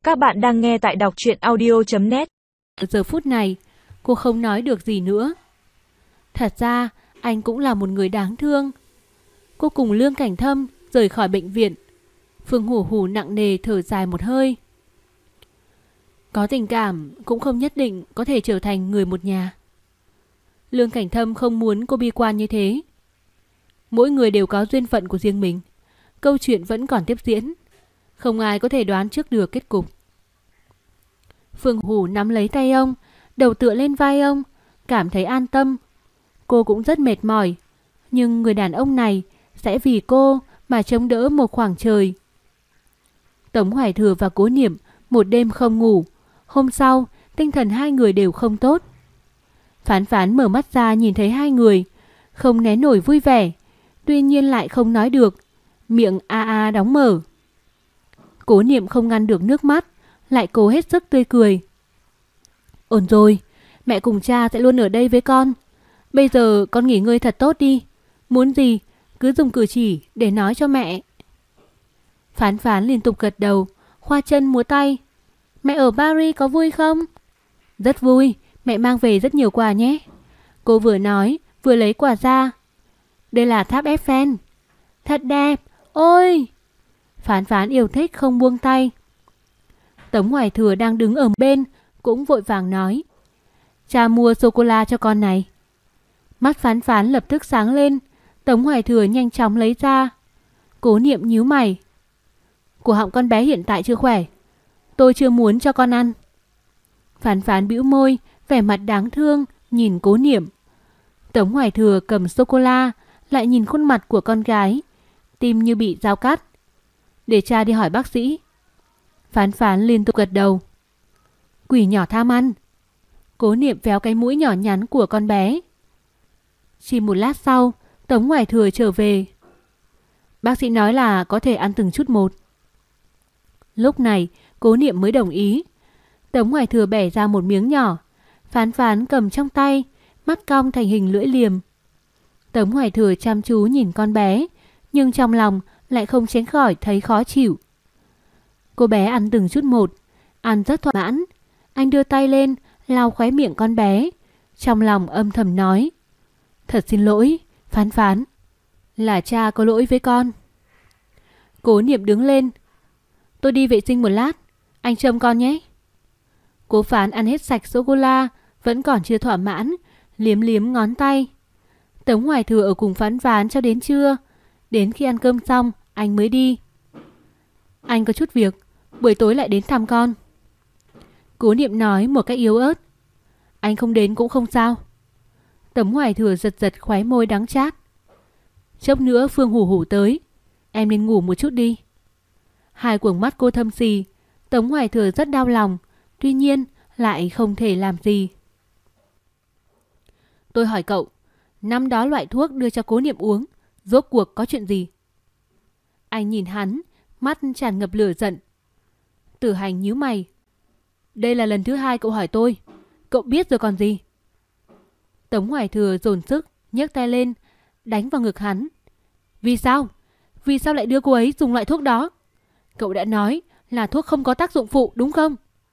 Các bạn đang nghe tại đọc truyện audio.net. Giờ phút này, cô không nói được gì nữa. Thật ra, anh cũng là một người đáng thương. Cô cùng Lương Cảnh Thâm rời khỏi bệnh viện. Phương Hủ Hủ nặng nề thở dài một hơi. Có tình cảm cũng không nhất định có thể trở thành người một nhà. Lương Cảnh Thâm không muốn cô bi quan như thế. Mỗi người đều có duyên phận của riêng mình. Câu chuyện vẫn còn tiếp diễn. Không ai có thể đoán trước được kết cục. Phương Hủ nắm lấy tay ông, đầu tựa lên vai ông, cảm thấy an tâm. Cô cũng rất mệt mỏi, nhưng người đàn ông này sẽ vì cô mà chống đỡ một khoảng trời. Tống Hoài Thừa và Cố Niệm một đêm không ngủ. Hôm sau, tinh thần hai người đều không tốt. Phán Phán mở mắt ra nhìn thấy hai người, không né nổi vui vẻ, tuy nhiên lại không nói được, miệng a a đóng mở. Cố Niệm không ngăn được nước mắt, lại cố hết sức tươi cười. Ổn rồi, mẹ cùng cha sẽ luôn ở đây với con. Bây giờ con nghỉ ngơi thật tốt đi. Muốn gì, cứ dùng cử chỉ để nói cho mẹ. Phán Phán liên tục gật đầu, khoa chân múa tay. Mẹ ở Paris có vui không? Rất vui, mẹ mang về rất nhiều quà nhé. Cô vừa nói, vừa lấy quà ra. Đây là tháp Eiffel. Thật đẹp, ôi! Phán Phán yêu thích không buông tay. Tống Hoài Thừa đang đứng ở bên, cũng vội vàng nói. Cha mua sô-cô-la cho con này. Mắt Phán Phán lập tức sáng lên. Tống Hoài Thừa nhanh chóng lấy ra. Cố Niệm nhíu mày. Cổ họng con bé hiện tại chưa khỏe. Tôi chưa muốn cho con ăn. Phán Phán bĩu môi, vẻ mặt đáng thương, nhìn Cố Niệm. Tống Hoài Thừa cầm sô-cô-la, lại nhìn khuôn mặt của con gái. Tim như bị dao cắt. Để cha đi hỏi bác sĩ. Phán Phán liên tục gật đầu. Quỷ nhỏ tham ăn. Cố Niệm véo cái mũi nhỏ nhắn của con bé. Chỉ một lát sau, Tống Hoài Thừa trở về. Bác sĩ nói là có thể ăn từng chút một. Lúc này, Cố Niệm mới đồng ý. Tống Hoài Thừa bẻ ra một miếng nhỏ. Phán Phán cầm trong tay, mắt cong thành hình lưỡi liềm. Tống Hoài Thừa chăm chú nhìn con bé, nhưng trong lòng lại không tránh khỏi thấy khó chịu. Cô bé ăn từng chút một, ăn rất thỏa mãn. Anh đưa tay lên, lau khóe miệng con bé. Trong lòng âm thầm nói. Thật xin lỗi, Phán Phán. Là cha có lỗi với con. Cố Niệm đứng lên. Tôi đi vệ sinh một lát, anh trông con nhé. Cố Phán ăn hết sạch sô-cô-la, vẫn còn chưa thỏa mãn, liếm liếm ngón tay. Tống Hoài Thừa ở cùng Phán Phán cho đến trưa. Đến khi ăn cơm xong, anh mới đi. Anh có chút việc, buổi tối lại đến thăm con. Cố Niệm nói một cách yếu ớt. Anh không đến cũng không sao. Tống Hoài Thừa giật giật khóe môi đắng chát. Chốc nữa Phương Hủ Hủ tới, em nên ngủ một chút đi. Hai quầng mắt cô thâm xì. Tống Hoài Thừa rất đau lòng, tuy nhiên lại không thể làm gì. Tôi hỏi cậu, năm đó loại thuốc đưa cho Cố Niệm uống, rốt cuộc có chuyện gì? Anh nhìn hắn, mắt tràn ngập lửa giận. Tử Hành nhíu mày. Đây là lần thứ hai cậu hỏi tôi, cậu biết rồi còn gì? Tống Hoài Thừa dồn sức, nhấc tay lên, đánh vào ngực hắn. Vì sao? Vì sao lại đưa cô ấy dùng loại thuốc đó? Cậu đã nói là thuốc không có tác dụng phụ đúng không?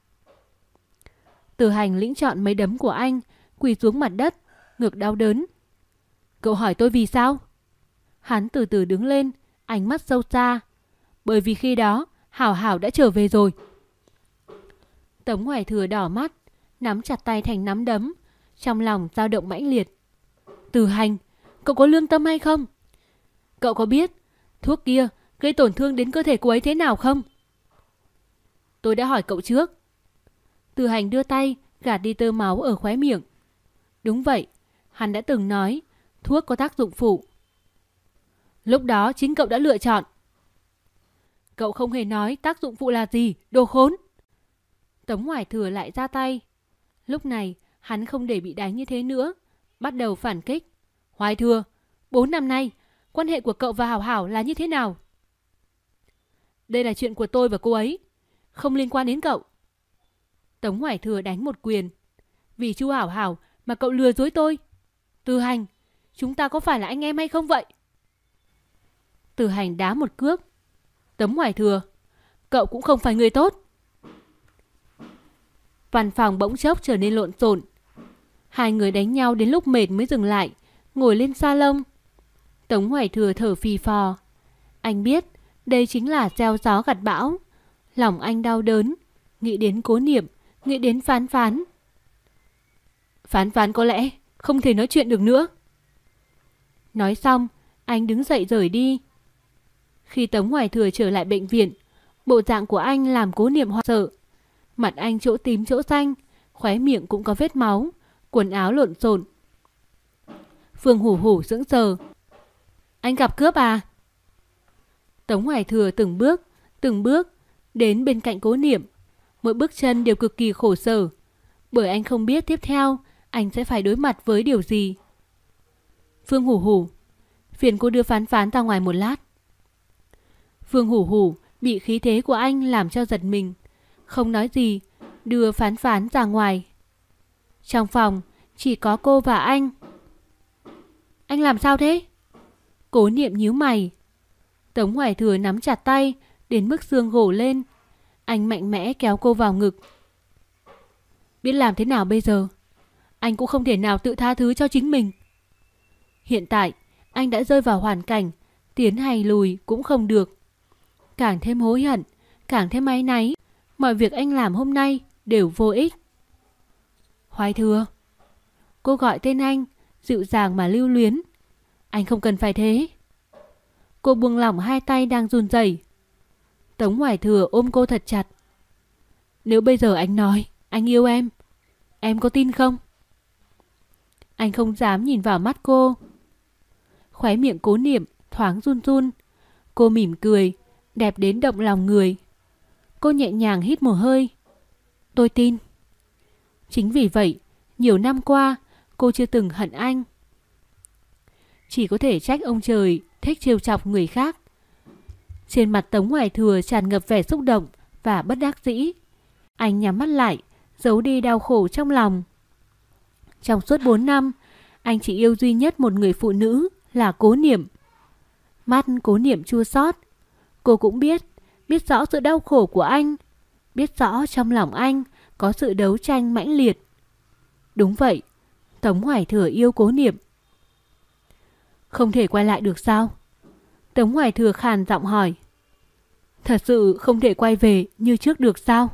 Tử Hành lĩnh trọn mấy đấm của anh, quỳ xuống mặt đất, ngực đau đớn. Cậu hỏi tôi vì sao? Hắn từ từ đứng lên, ánh mắt sâu xa. Bởi vì khi đó Hảo Hảo đã trở về rồi. Tống Hoài Thừa đỏ mắt, nắm chặt tay thành nắm đấm, trong lòng dao động mãnh liệt. Tử Hành, cậu có lương tâm hay không? Cậu có biết thuốc kia gây tổn thương đến cơ thể cô ấy thế nào không? Tôi đã hỏi cậu trước. Tử Hành đưa tay gạt đi tơ máu ở khóe miệng. Đúng vậy, hắn đã từng nói thuốc có tác dụng phụ. Lúc đó chính cậu đã lựa chọn. Cậu không hề nói tác dụng phụ là gì, đồ khốn. Tống Hoài Thừa lại ra tay. Lúc này hắn không để bị đánh như thế nữa, bắt đầu phản kích. Hoài Thừa, 4 năm nay quan hệ của cậu và Hảo Hảo là như thế nào? Đây là chuyện của tôi và cô ấy, không liên quan đến cậu. Tống Hoài Thừa đánh một quyền. Vì Chu Hảo Hảo mà cậu lừa dối tôi. Tử Hành, chúng ta có phải là anh em hay không vậy? Tử Hành đá một cước. Tống Hoài Thừa, cậu cũng không phải người tốt. Văn phòng bỗng chốc trở nên lộn xộn. Hai người đánh nhau đến lúc mệt mới dừng lại, ngồi lên salon. Tống Hoài Thừa thở phì phò. Anh biết đây chính là gieo gió gặt bão. Lòng anh đau đớn, nghĩ đến Cố Niệm, nghĩ đến Phán Phán. Phán Phán có lẽ không thể nói chuyện được nữa. Nói xong, anh đứng dậy rời đi. Khi Tống Hoài Thừa trở lại bệnh viện, bộ dạng của anh làm Cố Niệm hoảng sợ. Mặt anh chỗ tím chỗ xanh, khóe miệng cũng có vết máu, quần áo lộn xộn. Phương Hủ Hủ sững sờ. Anh gặp cướp à? Tống Hoài Thừa từng bước đến bên cạnh Cố Niệm. Mỗi bước chân đều cực kỳ khổ sở, bởi anh không biết tiếp theo anh sẽ phải đối mặt với điều gì. Phương Hủ Hủ, phiền cô đưa Phán Phán ra ngoài một lát. Phương Hủ Hủ bị khí thế của anh làm cho giật mình, không nói gì, đưa Phán Phán ra ngoài. Trong phòng chỉ có cô và anh. Anh làm sao thế? Cố Niệm nhíu mày. Tống Hoài Thừa nắm chặt tay đến mức xương gổ lên. Anh mạnh mẽ kéo cô vào ngực. Biết làm thế nào bây giờ? Anh cũng không thể nào tự tha thứ cho chính mình. Hiện tại anh đã rơi vào hoàn cảnh tiến hay lùi cũng không được. Càng thêm hối hận, càng thêm áy náy. Mọi việc anh làm hôm nay đều vô ích. Hoài Thừa. Cô gọi tên anh, dịu dàng mà lưu luyến. Anh không cần phải thế. Cô buông lỏng hai tay đang run rẩy. Tống Hoài Thừa ôm cô thật chặt. Nếu bây giờ anh nói anh yêu em có tin không? Anh không dám nhìn vào mắt cô. Khóe miệng Cố Niệm thoáng run run. Cô mỉm cười, đẹp đến động lòng người. Cô nhẹ nhàng hít một hơi. Tôi tin. Chính vì vậy, nhiều năm qua cô chưa từng hận anh. Chỉ có thể trách ông trời thích trêu chọc người khác. Trên mặt Tống Hoài Thừa tràn ngập vẻ xúc động và bất đắc dĩ. Anh nhắm mắt lại, giấu đi đau khổ trong lòng. Trong suốt 4 năm, anh chỉ yêu duy nhất một người phụ nữ là Cố Niệm. Mắt Cố Niệm chua xót. Cô cũng biết rõ sự đau khổ của anh, biết rõ trong lòng anh có sự đấu tranh mãnh liệt. Đúng vậy, Tống Hoài Thừa yêu Cố Niệm. Không thể quay lại được sao? Tống Hoài Thừa khàn giọng hỏi. Thật sự không thể quay về như trước được sao?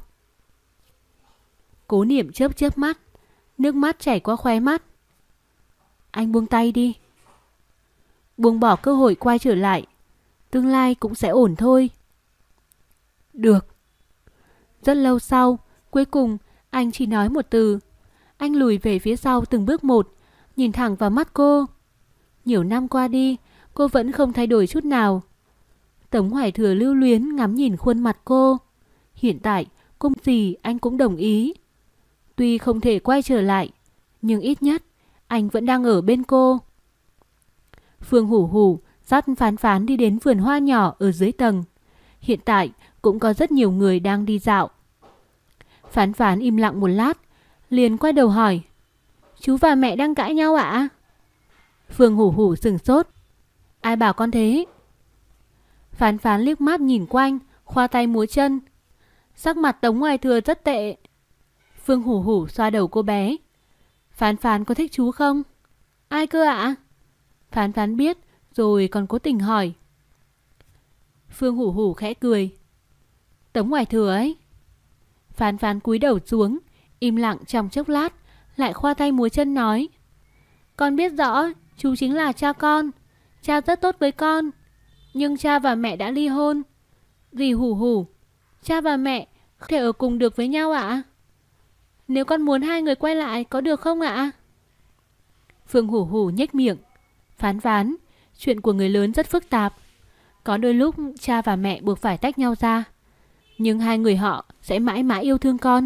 Cố Niệm chớp chớp mắt, nước mắt chảy qua khóe mắt. Anh buông tay đi. Buông bỏ cơ hội quay trở lại, tương lai cũng sẽ ổn thôi. Được. Rất lâu sau, cuối cùng anh chỉ nói một từ. Anh lùi về phía sau từng bước một, nhìn thẳng vào mắt cô. Nhiều năm qua đi, cô vẫn không thay đổi chút nào. Tống Hoài Thừa lưu luyến ngắm nhìn khuôn mặt cô. Hiện tại, cô gì anh cũng đồng ý. Tuy không thể quay trở lại, nhưng ít nhất anh vẫn đang ở bên cô. Phương Hủ Hủ dắt Phán Phán đi đến vườn hoa nhỏ ở dưới tầng. Hiện tại cũng có rất nhiều người đang đi dạo. Phán Phán im lặng một lát, liền quay đầu hỏi. Chú và mẹ đang cãi nhau ạ? Phương Hủ Hủ sửng sốt. Ai bảo con thế? Phán Phán liếc mắt nhìn quanh, khoa tay múa chân. Sắc mặt Tống Hoài Thừa rất tệ. Phương Hủ Hủ xoa đầu cô bé. Phán Phán có thích chú không? Ai cơ ạ? Phán Phán biết rồi còn cố tình hỏi. Phương Hủ Hủ khẽ cười. Tống Hoài Thừa ấy. Phán Phán cúi đầu xuống, im lặng trong chốc lát, lại khoa tay múa chân nói. Con biết rõ chú chính là cha con. Cha rất tốt với con. Nhưng cha và mẹ đã ly hôn. Dì Hủ Hủ, cha và mẹ không thể ở cùng được với nhau ạ? Nếu con muốn hai người quay lại có được không ạ? Phương Hủ Hủ nhếch miệng. Phán Phán, chuyện của người lớn rất phức tạp. Có đôi lúc cha và mẹ buộc phải tách nhau ra, nhưng hai người họ sẽ mãi mãi yêu thương con.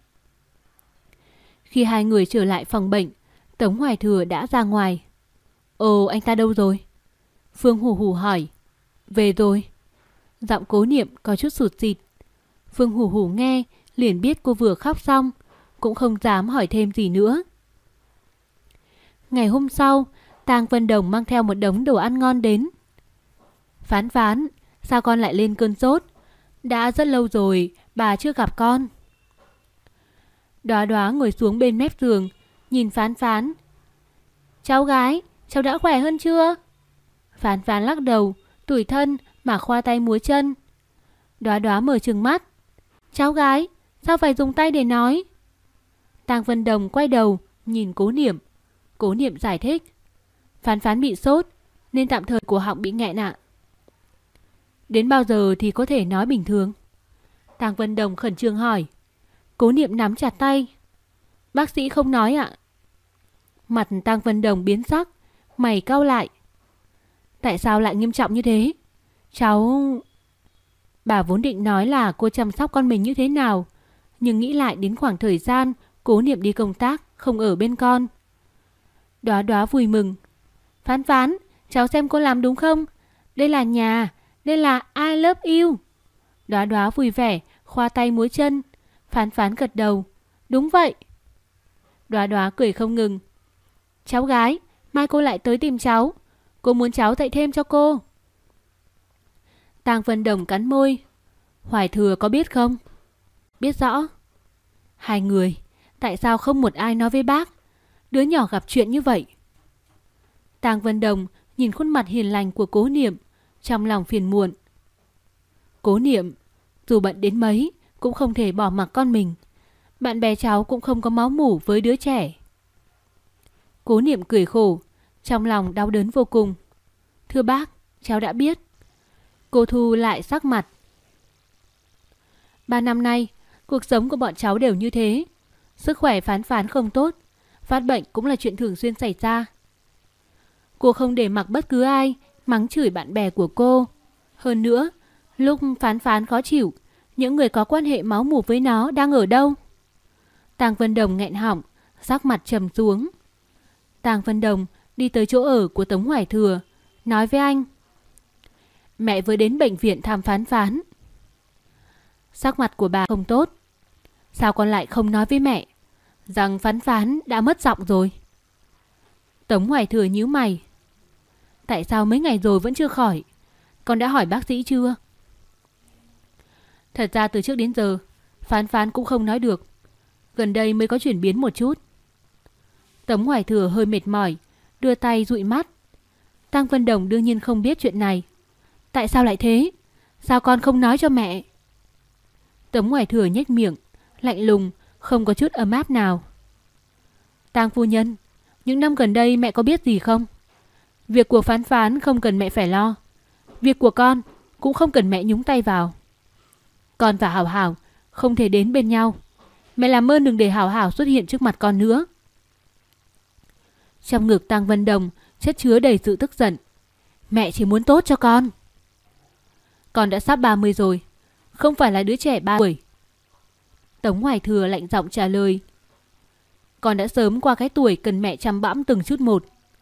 Khi hai người trở lại phòng bệnh, Tống Hoài Thừa đã ra ngoài. Ồ, anh ta đâu rồi? Phương Hủ Hủ hỏi. Về rồi. Giọng Cố Niệm có chút sụt sịt. Phương Hủ Hủ nghe liền biết cô vừa khóc xong, cũng không dám hỏi thêm gì nữa. Ngày hôm sau, Tang Vân Đồng mang theo một đống đồ ăn ngon đến. Phán Phán, sao con lại lên cơn sốt? Đã rất lâu rồi bà chưa gặp con. Đóa Đóa ngồi xuống bên mép giường, nhìn Phán Phán. Cháu gái, cháu đã khỏe hơn chưa? Phán Phán lắc đầu, tủi thân mà khoa tay múa chân. Đóa Đóa mở trừng mắt. Cháu gái, sao phải dùng tay để nói? Tang Vân Đồng quay đầu, nhìn Cố Niệm. Cố Niệm giải thích. Phán Phán bị sốt, nên tạm thời cổ họng bị nghẹn ạ. Đến bao giờ thì có thể nói bình thường? Tang Vân Đồng khẩn trương hỏi. Cố Niệm nắm chặt tay. Bác sĩ không nói ạ. Mặt Tang Vân Đồng biến sắc, mày cau lại. Tại sao lại nghiêm trọng như thế? Cháu... Bà vốn định nói là cô chăm sóc con mình như thế nào, nhưng nghĩ lại đến khoảng thời gian Cố Niệm đi công tác, không ở bên con. Đóa Đóa vui mừng. Phán Phán, cháu xem cô làm đúng không? Đây là nhà, đây là I love you. Đóa Đóa vui vẻ, khoa tay múa chân. Phán Phán gật đầu. Đúng vậy. Đóa Đóa cười không ngừng. Cháu gái, mai cô lại tới tìm cháu. Cô muốn cháu dạy thêm cho cô. Tang Vân Đồng cắn môi. Hoài Thừa có biết không? Biết rõ. Hai người, tại sao không một ai nói với bác? Đứa nhỏ gặp chuyện như vậy. Tang Vân Đồng nhìn khuôn mặt hiền lành của Cố Niệm, trong lòng phiền muộn. Cố Niệm, dù bận đến mấy cũng không thể bỏ mặc con mình. Bạn bè cháu cũng không có máu mủ với đứa trẻ. Cố Niệm cười khổ, trong lòng đau đớn vô cùng. Thưa bác, cháu đã biết. Cô thu lại sắc mặt. 3 năm nay, cuộc sống của bọn cháu đều như thế. Sức khỏe Phán Phán không tốt, phát bệnh cũng là chuyện thường xuyên xảy ra. Cô không để mặc bất cứ ai mắng chửi bạn bè của cô. Hơn nữa, lúc Phán Phán khó chịu, những người có quan hệ máu mủ với nó đang ở đâu? Tang Vân Đồng nghẹn họng, sắc mặt trầm xuống. Tang Vân Đồng đi tới chỗ ở của Tống Hoài Thừa, nói với anh. Mẹ vừa đến bệnh viện thăm Phán Phán. Sắc mặt của bà không tốt. Sao con lại không nói với mẹ rằng Phán Phán đã mất giọng rồi? Tống Hoài Thừa nhíu mày. Tại sao mấy ngày rồi vẫn chưa khỏi? Con đã hỏi bác sĩ chưa? Thật ra từ trước đến giờ Phán Phán cũng không nói được. Gần đây mới có chuyển biến một chút. Tống Hoài Thừa hơi mệt mỏi, đưa tay dụi mắt. Tang Vân Đồng đương nhiên không biết chuyện này. Tại sao lại thế? Sao con không nói cho mẹ? Tống Hoài Thừa nhếch miệng, lạnh lùng, không có chút ấm áp nào. Tang phu nhân, những năm gần đây mẹ có biết gì không? Việc của Phán Phán không cần mẹ phải lo. Việc của con cũng không cần mẹ nhúng tay vào. Con và Hảo Hảo không thể đến bên nhau. Mẹ làm ơn đừng để Hảo Hảo xuất hiện trước mặt con nữa. Trong ngực Tang Vân Đồng chất chứa đầy sự tức giận. Mẹ chỉ muốn tốt cho con. Con đã sắp 30 rồi, không phải là đứa trẻ 3 tuổi. Tống Hoài Thừa lạnh giọng trả lời. Con đã sớm qua cái tuổi cần mẹ chăm bẵm từng chút một.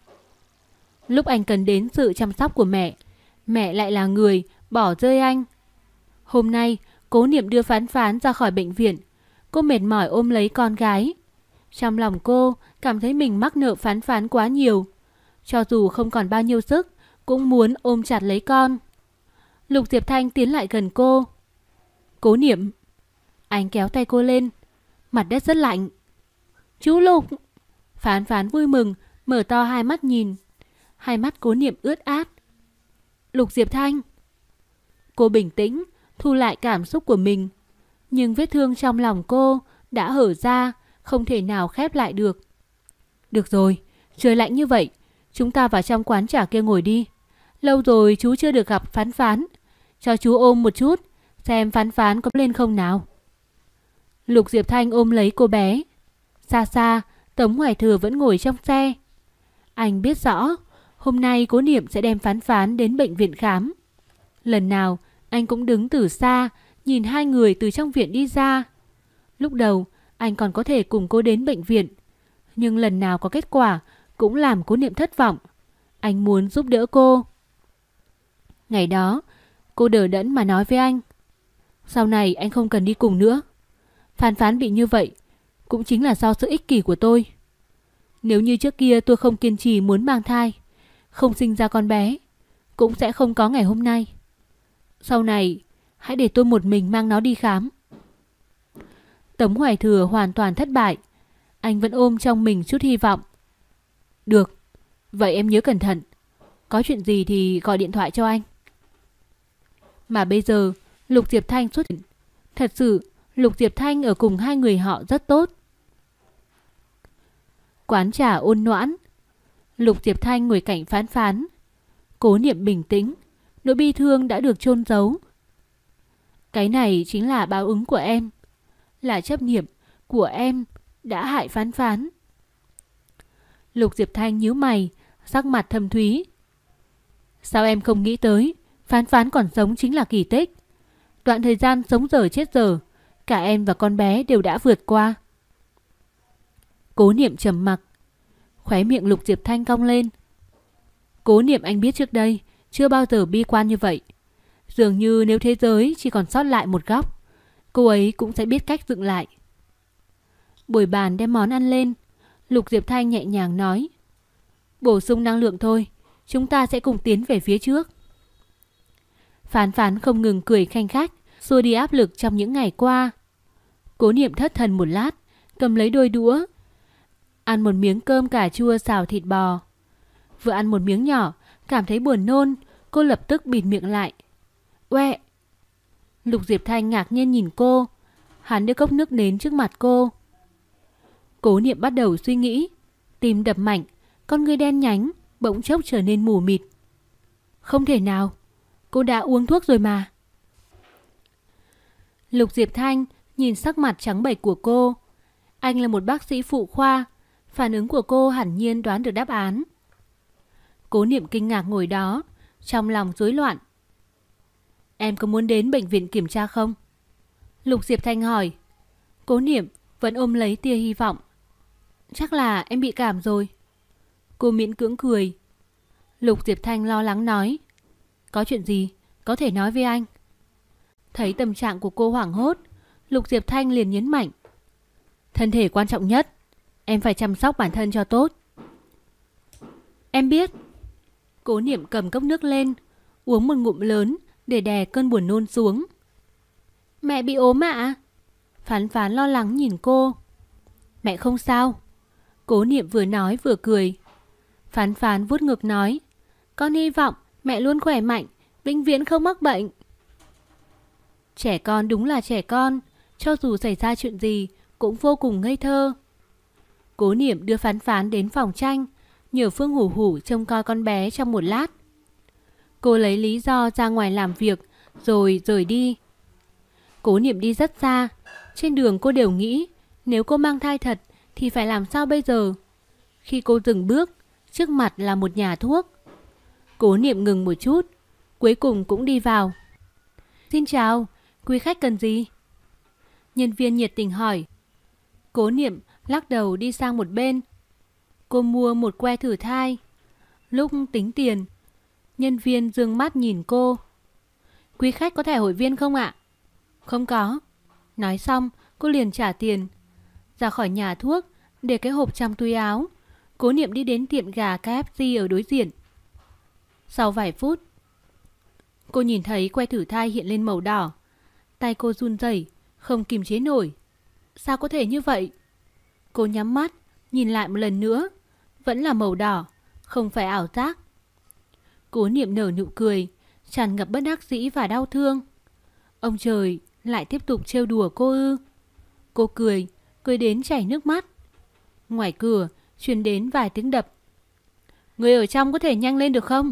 Lúc anh cần đến sự chăm sóc của mẹ, mẹ lại là người bỏ rơi anh. Hôm nay Cố Niệm đưa Phán Phán ra khỏi bệnh viện. Cô mệt mỏi ôm lấy con gái. Trong lòng cô cảm thấy mình mắc nợ Phán Phán quá nhiều. Cho dù không còn bao nhiêu sức, cũng muốn ôm chặt lấy con. Lục Diệp Thanh tiến lại gần cô. Cố Niệm. Anh kéo tay cô lên. Mặt đất rất lạnh. Chú Lục. Phán Phán vui mừng, mở to hai mắt nhìn. Hai mắt Cố Niệm ướt át. Lục Diệp Thanh. Cô bình tĩnh, thu lại cảm xúc của mình. Nhưng vết thương trong lòng cô đã hở ra, không thể nào khép lại được. Được rồi, trời lạnh như vậy, chúng ta vào trong quán trà kia ngồi đi. Lâu rồi chú chưa được gặp Phán Phán. Cho chú ôm một chút, xem Phán Phán có lên không nào. Lục Diệp Thanh ôm lấy cô bé. Xa xa, Tống Hoài Thừa vẫn ngồi trong xe. Anh biết rõ, hôm nay Cố Niệm sẽ đem Phán Phán đến bệnh viện khám. Lần nào, anh cũng đứng từ xa, nhìn hai người từ trong viện đi ra. Lúc đầu, anh còn có thể cùng cô đến bệnh viện. Nhưng lần nào có kết quả, cũng làm Cố Niệm thất vọng. Anh muốn giúp đỡ cô. Ngày đó, cô đờ đẫn mà nói với anh. Sau này anh không cần đi cùng nữa. Phán Phán bị như vậy, cũng chính là do sự ích kỷ của tôi. Nếu như trước kia tôi không kiên trì muốn mang thai, không sinh ra con bé, cũng sẽ không có ngày hôm nay. Sau này, hãy để tôi một mình mang nó đi khám. Tống Hoài Thừa hoàn toàn thất bại. Anh vẫn ôm trong mình chút hy vọng. Được, vậy em nhớ cẩn thận. Có chuyện gì thì gọi điện thoại cho anh. Mà bây giờ Lục Diệp Thanh xuất hiện. Thật sự Lục Diệp Thanh ở cùng hai người họ rất tốt. Quán trà ôn noãn. Lục Diệp Thanh ngồi cạnh Phán Phán. Cố Niệm bình tĩnh. Nỗi bi thương đã được chôn giấu. Cái này chính là báo ứng của em. Là chấp niệm của em đã hại Phán Phán. Lục Diệp Thanh nhíu mày, sắc mặt thâm thúy. Sao em không nghĩ tới Phán Phán còn sống chính là kỳ tích. Đoạn thời gian sống dở chết dở, cả em và con bé đều đã vượt qua. Cố Niệm trầm mặc. Khóe miệng Lục Diệp Thanh cong lên. Cố Niệm anh biết trước đây chưa bao giờ bi quan như vậy. Dường như nếu thế giới chỉ còn sót lại một góc, cô ấy cũng sẽ biết cách dựng lại. Bồi bàn đem món ăn lên. Lục Diệp Thanh nhẹ nhàng nói. Bổ sung năng lượng thôi, chúng ta sẽ cùng tiến về phía trước. Phán Phán không ngừng cười khanh khách, xua đi áp lực trong những ngày qua. Cố Niệm thất thần một lát, cầm lấy đôi đũa, ăn một miếng cơm cà chua xào thịt bò. Vừa ăn một miếng nhỏ, cảm thấy buồn nôn, cô lập tức bịt miệng lại. Uẹ! Lục Diệp Thanh ngạc nhiên nhìn cô. Hắn đưa cốc nước đến trước mặt cô. Cố Niệm bắt đầu suy nghĩ, tim đập mạnh, con ngươi đen nhánh bỗng chốc trở nên mù mịt. Không thể nào, cô đã uống thuốc rồi mà. Lục Diệp Thanh nhìn sắc mặt trắng bệch của cô. Anh là một bác sĩ phụ khoa, phản ứng của cô hẳn nhiên đoán được đáp án. Cố Niệm kinh ngạc ngồi đó, trong lòng rối loạn. Em có muốn đến bệnh viện kiểm tra không? Lục Diệp Thanh hỏi. Cố Niệm vẫn ôm lấy tia hy vọng. Chắc là em bị cảm rồi. Cô miễn cưỡng cười. Lục Diệp Thanh lo lắng nói. Có chuyện gì? Có thể nói với anh. Thấy tâm trạng của cô hoảng hốt, Lục Diệp Thanh liền nhấn mạnh. Thân thể quan trọng nhất. Em phải chăm sóc bản thân cho tốt. Em biết. Cố Niệm cầm cốc nước lên, uống một ngụm lớn để đè cơn buồn nôn xuống. Mẹ bị ốm ạ? Phán Phán lo lắng nhìn cô. Mẹ không sao. Cố Niệm vừa nói vừa cười. Phán Phán vuốt ngực nói. Con hy vọng mẹ luôn khỏe mạnh, vĩnh viễn không mắc bệnh. Trẻ con đúng là trẻ con, cho dù xảy ra chuyện gì cũng vô cùng ngây thơ. Cố Niệm đưa Phán Phán đến phòng tranh, nhờ Phương Hủ Hủ trông coi con bé trong một lát. Cô lấy lý do ra ngoài làm việc rồi rời đi. Cố Niệm đi rất xa. Trên đường cô đều nghĩ nếu cô mang thai thật thì phải làm sao bây giờ. Khi cô dừng bước, trước mặt là một nhà thuốc. Cố Niệm ngừng một chút, cuối cùng cũng đi vào. Xin chào, quý khách cần gì? Nhân viên nhiệt tình hỏi. Cố Niệm lắc đầu đi sang một bên. Cô mua một que thử thai. Lúc tính tiền, nhân viên dương mắt nhìn cô. Quý khách có thẻ hội viên không ạ? Không có. Nói xong, cô liền trả tiền. Ra khỏi nhà thuốc, để cái hộp trong túi áo. Cố Niệm đi đến tiệm gà KFC ở đối diện. Sau vài phút, cô nhìn thấy que thử thai hiện lên màu đỏ. Tay cô run rẩy, không kiềm chế nổi. Sao có thể như vậy? Cô nhắm mắt, nhìn lại một lần nữa. Vẫn là màu đỏ, không phải ảo giác. Cố Niệm nở nụ cười, tràn ngập bất đắc dĩ và đau thương. Ông trời lại tiếp tục trêu đùa cô ư? Cô cười đến chảy nước mắt. Ngoài cửa truyền đến vài tiếng đập. Người ở trong có thể nhanh lên được không?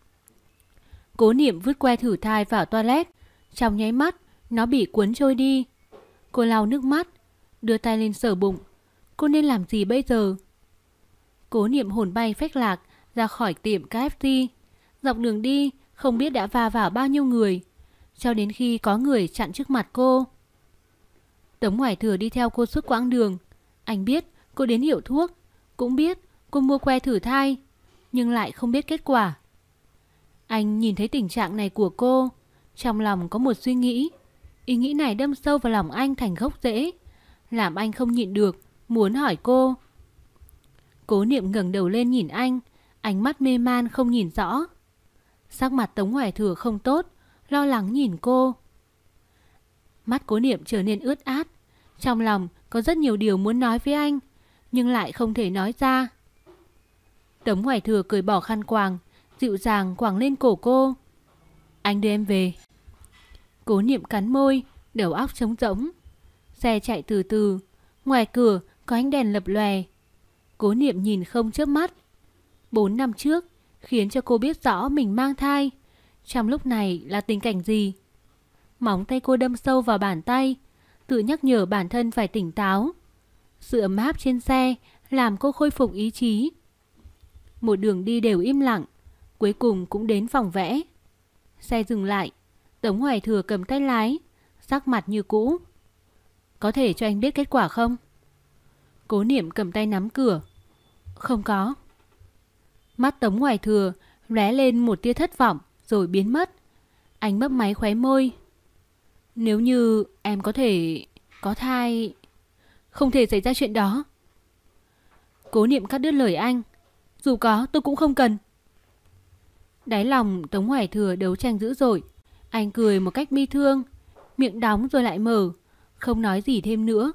Cố Niệm vứt que thử thai vào toilet. Trong nháy mắt nó bị cuốn trôi đi. Cô lau nước mắt, đưa tay lên sờ bụng. Cô nên làm gì bây giờ? Cố Niệm hồn bay phách lạc ra khỏi tiệm KFC. Dọc đường đi không biết đã va vào bao nhiêu người, cho đến khi có người chặn trước mặt cô. Tống Hoài Thừa đi theo cô suốt quãng đường. Anh biết cô đến hiệu thuốc, cũng biết cô mua que thử thai, nhưng lại không biết kết quả. Anh nhìn thấy tình trạng này của cô, trong lòng có một suy nghĩ. Ý nghĩ này đâm sâu vào lòng anh thành gốc rễ, làm anh không nhịn được, muốn hỏi cô. Cố Niệm ngẩng đầu lên nhìn anh, ánh mắt mê man không nhìn rõ. Sắc mặt Tống Hoài Thừa không tốt, lo lắng nhìn cô. Mắt Cố Niệm trở nên ướt át, Trong lòng có rất nhiều điều muốn nói với anh, nhưng lại không thể nói ra. Tống Hoài Thừa cởi bỏ khăn quàng, dịu dàng quàng lên cổ cô. Anh đưa em về. Cố Niệm cắn môi, đầu óc trống rỗng. Xe chạy từ từ, ngoài cửa có ánh đèn lập lòe. Cố Niệm nhìn không chớp mắt. 4 năm trước khiến cho cô biết rõ mình mang thai. Trong lúc này là tình cảnh gì? Móng tay cô đâm sâu vào bàn tay, tự nhắc nhở bản thân phải tỉnh táo. Sự ấm áp trên xe làm cô khôi phục ý chí. Một đường đi đều im lặng, cuối cùng cũng đến phòng vẽ. Xe dừng lại, Tống Hoài Thừa cầm tay lái, sắc mặt như cũ. Có thể cho anh biết kết quả không? Cố Niệm cầm tay nắm cửa. Không có. Mắt Tống Hoài Thừa lóe lên một tia thất vọng rồi biến mất. Anh mấp máy khóe môi. Nếu như em có thể có thai, không thể xảy ra chuyện đó. Cố Niệm cắt đứt lời anh. Dù có tôi cũng không cần. Đáy lòng Tống Hoài Thừa đấu tranh dữ dội. Anh cười một cách bi thương, miệng đóng rồi lại mở, không nói gì thêm nữa.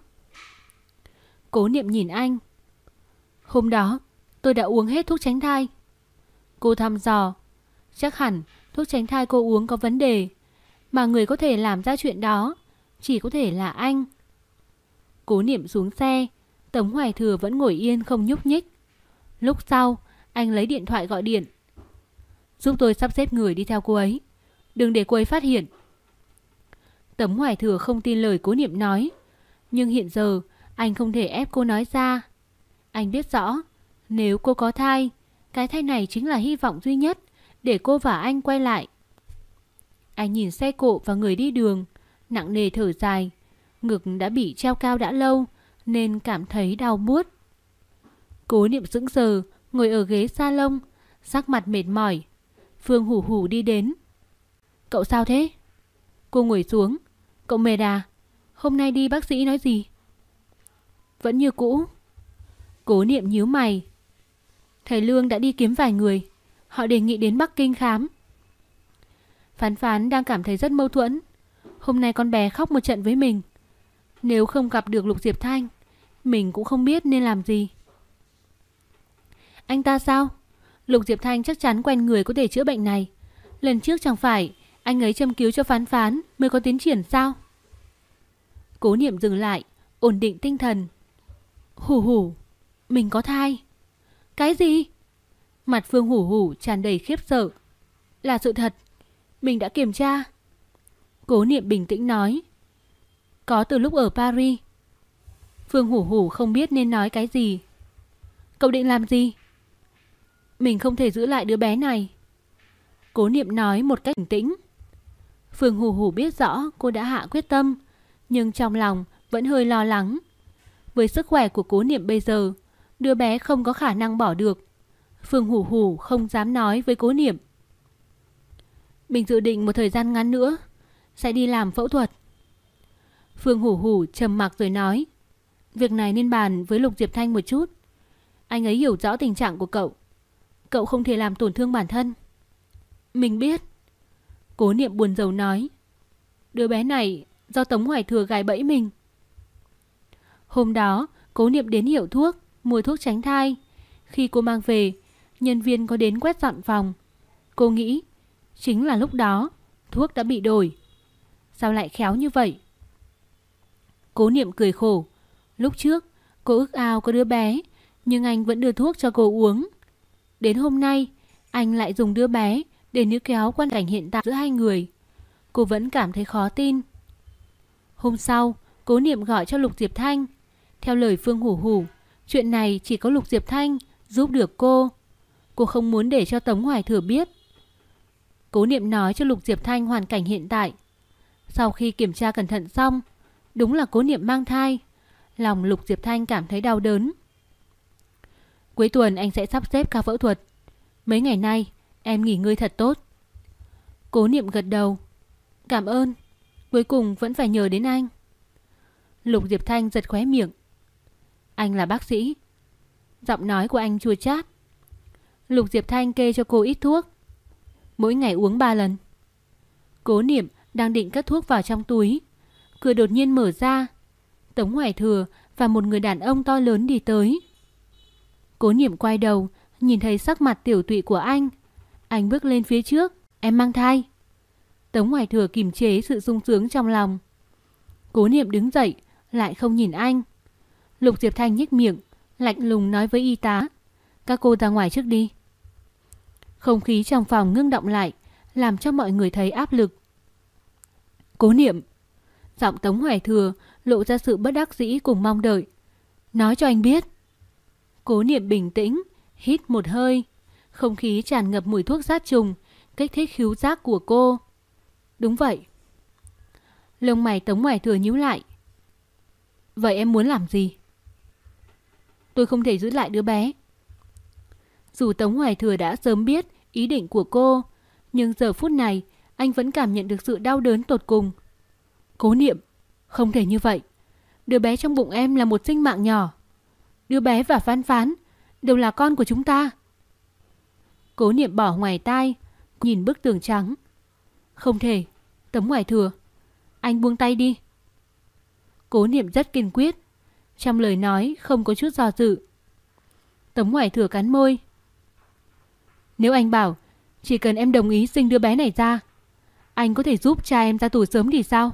Cố Niệm nhìn anh. Hôm đó tôi đã uống hết thuốc tránh thai. Cô thăm dò. Chắc hẳn thuốc tránh thai cô uống có vấn đề, mà người có thể làm ra chuyện đó chỉ có thể là anh. Cố Niệm xuống xe. Tống Hoài Thừa vẫn ngồi yên không nhúc nhích. Lúc sau anh lấy điện thoại gọi điện. Giúp tôi sắp xếp người đi theo cô ấy, đừng để cô ấy phát hiện. Tống Hoài Thừa không tin lời Cố Niệm nói, nhưng hiện giờ anh không thể ép cô nói ra. Anh biết rõ, nếu cô có thai, cái thai này chính là hy vọng duy nhất để cô và anh quay lại. Anh nhìn xe cộ và người đi đường, nặng nề thở dài. Ngực đã bị treo cao đã lâu nên cảm thấy đau buốt. Cố Niệm sững sờ ngồi ở ghế salon, sắc mặt mệt mỏi. Phương Hủ Hủ đi đến. Cậu sao thế? Cô ngồi xuống. Cậu mệt à? Hôm nay đi bác sĩ nói gì? Vẫn như cũ. Cố Niệm nhíu mày. Thầy Lương đã đi kiếm vài người, họ đề nghị đến Bắc Kinh khám. Phán Phán đang cảm thấy rất mâu thuẫn. Hôm nay con bé khóc một trận với mình. Nếu không gặp được Lục Diệp Thanh, mình cũng không biết nên làm gì. Anh ta sao? Lục Diệp Thanh chắc chắn quen người có thể chữa bệnh này. Lần trước chẳng phải anh ấy châm cứu cho Phán Phán mới có tiến triển sao? Cố Niệm dừng lại, ổn định tinh thần. Hủ Hủ, mình có thai. Cái gì? Mặt Phương Hủ Hủ tràn đầy khiếp sợ. Là sự thật, mình đã kiểm tra. Cố Niệm bình tĩnh nói. Có từ lúc ở Paris. Phương Hủ Hủ không biết nên nói cái gì. Cậu định làm gì? Mình không thể giữ lại đứa bé này. Cố Niệm nói một cách bình tĩnh. Phương Hủ Hủ biết rõ cô đã hạ quyết tâm, nhưng trong lòng vẫn hơi lo lắng. Với sức khỏe của Cố Niệm bây giờ, đứa bé không có khả năng bỏ được. Phương Hủ Hủ không dám nói với Cố Niệm. Mình dự định một thời gian ngắn nữa sẽ đi làm phẫu thuật. Phương Hủ Hủ trầm mặc rồi nói. Việc này nên bàn với Lục Diệp Thanh một chút. Anh ấy hiểu rõ tình trạng của cậu. Cậu không thể làm tổn thương bản thân. Mình biết. Cố Niệm buồn rầu nói. Đứa bé này do Tống Hoài Thừa gài bẫy mình. Hôm đó Cố Niệm đến hiệu thuốc mua thuốc tránh thai. Khi cô mang về, nhân viên có đến quét dọn phòng. Cô nghĩ chính là lúc đó thuốc đã bị đổi. Sao lại khéo như vậy? Cố Niệm cười khổ. Lúc trước cô ước ao có đứa bé, nhưng anh vẫn đưa thuốc cho cô uống. Đến hôm nay anh lại dùng đứa bé để níu kéo quan cảnh hiện tại giữa hai người. Cô vẫn cảm thấy khó tin. Hôm sau Cố Niệm gọi cho Lục Diệp Thanh. Theo lời Phương Hủ Hủ, chuyện này chỉ có Lục Diệp Thanh giúp được cô. Cô không muốn để cho Tống Hoài Thừa biết. Cố Niệm nói cho Lục Diệp Thanh hoàn cảnh hiện tại. Sau khi kiểm tra cẩn thận xong, đúng là Cố Niệm mang thai. Lòng Lục Diệp Thanh cảm thấy đau đớn. Cuối tuần anh sẽ sắp xếp ca phẫu thuật. Mấy ngày nay em nghỉ ngơi thật tốt. Cố Niệm gật đầu. Cảm ơn. Cuối cùng vẫn phải nhờ đến anh. Lục Diệp Thanh giật khóe miệng. Anh là bác sĩ. Giọng nói của anh chua chát. Lục Diệp Thanh kê cho cô ít thuốc. Mỗi ngày uống 3 lần. Cố Niệm đang định cất thuốc vào trong túi, cửa đột nhiên mở ra. Tống Hoài Thừa và một người đàn ông to lớn đi tới. Cố Niệm quay đầu, nhìn thấy sắc mặt tiểu tụy của anh. Anh bước lên phía trước. Em mang thai. Tống Hoài Thừa kìm chế sự sung sướng trong lòng. Cố Niệm đứng dậy, lại không nhìn anh. Lục Diệp Thanh nhếch miệng, lạnh lùng nói với y tá. Các cô ra ngoài trước đi. Không khí trong phòng ngưng động lại, làm cho mọi người thấy áp lực. Cố Niệm. Giọng Tống Hoài Thừa lộ ra sự bất đắc dĩ cùng mong đợi. Nói cho anh biết. Cố Niệm bình tĩnh, hít một hơi. Không khí tràn ngập mùi thuốc sát trùng, kích thích khứu giác của cô. Đúng vậy. Lông mày Tống Hoài Thừa nhíu lại. Vậy em muốn làm gì? Tôi không thể giữ lại đứa bé. Dù Tống Hoài Thừa đã sớm biết ý định của cô, nhưng giờ phút này anh vẫn cảm nhận được sự đau đớn tột cùng. Cố Niệm, không thể như vậy. Đứa bé trong bụng em là một sinh mạng nhỏ. Đứa bé và Phán Phán đều là con của chúng ta. Cố Niệm bỏ ngoài tai, nhìn bức tường trắng. Không thể. Tống Hoài Thừa, anh buông tay đi. Cố Niệm rất kiên quyết, trong lời nói không có chút do dự. Tống Hoài Thừa cắn môi. Nếu anh bảo chỉ cần em đồng ý sinh đứa bé này ra, anh có thể giúp cha em ra tù sớm thì sao?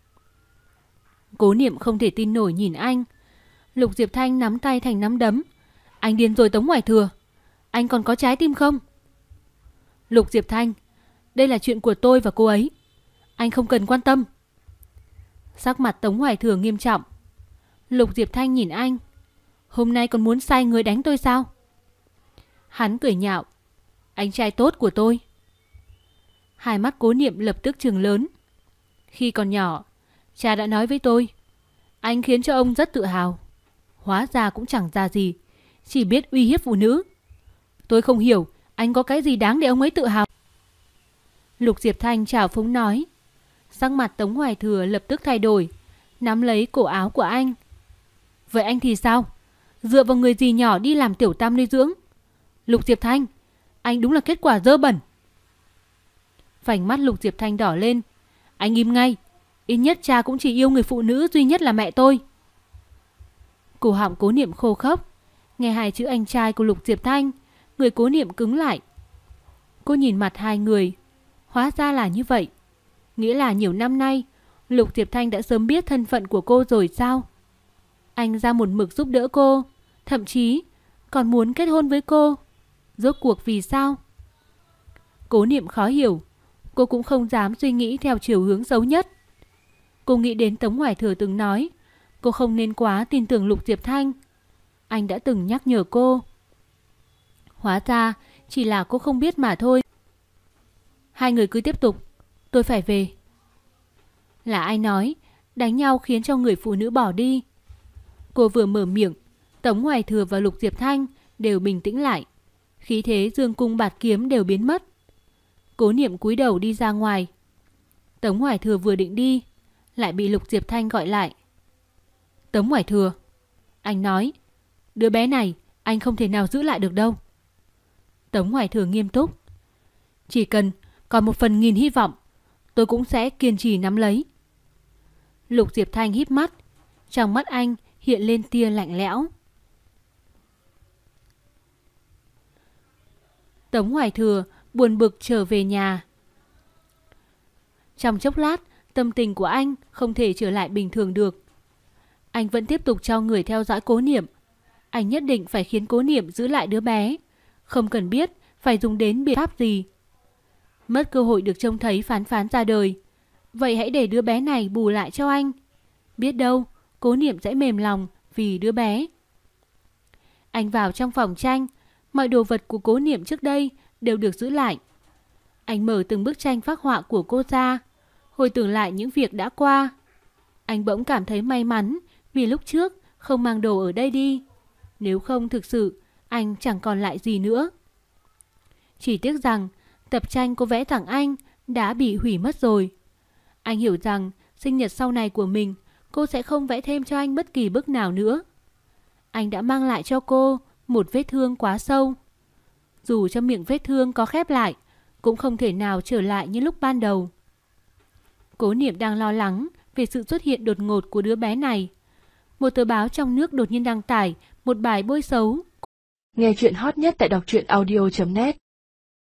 Cố Niệm không thể tin nổi nhìn anh. Lục Diệp Thanh nắm tay thành nắm đấm. Anh điên rồi Tống Hoài Thừa. Anh còn có trái tim không? Lục Diệp Thanh, đây là chuyện của tôi và cô ấy. Anh không cần quan tâm. Sắc mặt Tống Hoài Thừa nghiêm trọng. Lục Diệp Thanh nhìn anh. Hôm nay còn muốn sai người đánh tôi sao? Hắn cười nhạo. Anh trai tốt của tôi. Hai mắt Cố Niệm lập tức trừng lớn. Khi còn nhỏ, cha đã nói với tôi, anh khiến cho ông rất tự hào. Hóa ra cũng chẳng ra gì, chỉ biết uy hiếp phụ nữ. Tôi không hiểu anh có cái gì đáng để ông ấy tự hào. Lục Diệp Thanh trào phúng nói. Sắc mặt Tống Hoài Thừa lập tức thay đổi, nắm lấy cổ áo của anh. Vậy anh thì sao? Dựa vào người gì nhỏ đi làm tiểu tam nuôi dưỡng? Lục Diệp Thanh, anh đúng là kết quả dơ bẩn. Vành mắt Lục Diệp Thanh đỏ lên. Anh im ngay. Ít nhất cha cũng chỉ yêu người phụ nữ duy nhất là mẹ tôi. Cổ họng Cố Niệm khô khốc. Nghe hai chữ anh trai của Lục Diệp Thanh, người Cố Niệm cứng lại. Cô nhìn mặt hai người. Hóa ra là như vậy. Nghĩa là nhiều năm nay Lục Diệp Thanh đã sớm biết thân phận của cô rồi sao? Anh ra một mực giúp đỡ cô, thậm chí còn muốn kết hôn với cô. Rốt cuộc vì sao? Cố Niệm khó hiểu. Cô cũng không dám suy nghĩ theo chiều hướng xấu nhất. Cô nghĩ đến Tống Hoài Thừa từng nói cô không nên quá tin tưởng Lục Diệp Thanh. Anh đã từng nhắc nhở cô. Hóa ra chỉ là cô không biết mà thôi. Hai người cứ tiếp tục, tôi phải về. Là ai nói đánh nhau khiến cho người phụ nữ bỏ đi? Cô vừa mở miệng, Tống Hoài Thừa và Lục Diệp Thanh đều bình tĩnh lại. Khí thế dương cung bạt kiếm đều biến mất. Cố Niệm cúi đầu đi ra ngoài. Tống Hoài Thừa vừa định đi, lại bị Lục Diệp Thanh gọi lại. Tống Hoài Thừa, anh nói, đứa bé này anh không thể nào giữ lại được đâu. Tống Hoài Thừa nghiêm túc. Chỉ cần còn 1/1000 hy vọng, tôi cũng sẽ kiên trì nắm lấy. Lục Diệp Thanh híp mắt, trong mắt anh hiện lên tia lạnh lẽo. Tống Hoài Thừa buồn bực trở về nhà. Trong chốc lát, tâm tình của anh không thể trở lại bình thường được. Anh vẫn tiếp tục cho người theo dõi Cố Niệm. Anh nhất định phải khiến Cố Niệm giữ lại đứa bé, không cần biết phải dùng đến biện pháp gì. Mất cơ hội được trông thấy Phán Phán ra đời, vậy hãy để đứa bé này bù lại cho anh. Biết đâu Cố Niệm sẽ mềm lòng vì đứa bé. Anh vào trong phòng tranh. Mọi đồ vật của Cố Niệm trước đây đều được giữ lại. Anh mở từng bức tranh phác họa của cô ra, hồi tưởng lại những việc đã qua. Anh bỗng cảm thấy may mắn vì lúc trước không mang đồ ở đây đi. Nếu không thực sự anh chẳng còn lại gì nữa. Chỉ tiếc rằng tập tranh cô vẽ tặng anh đã bị hủy mất rồi. Anh hiểu rằng sinh nhật sau này của mình, cô sẽ không vẽ thêm cho anh bất kỳ bức nào nữa. Anh đã mang lại cho cô một vết thương quá sâu. Dù cho miệng vết thương có khép lại, cũng không thể nào trở lại như lúc ban đầu. Cố Niệm đang lo lắng về sự xuất hiện đột ngột của đứa bé này. một tờ báo trong nước đột nhiên đăng tải một bài bôi xấu. Nghe chuyện hot nhất tại đọc truyện audio.net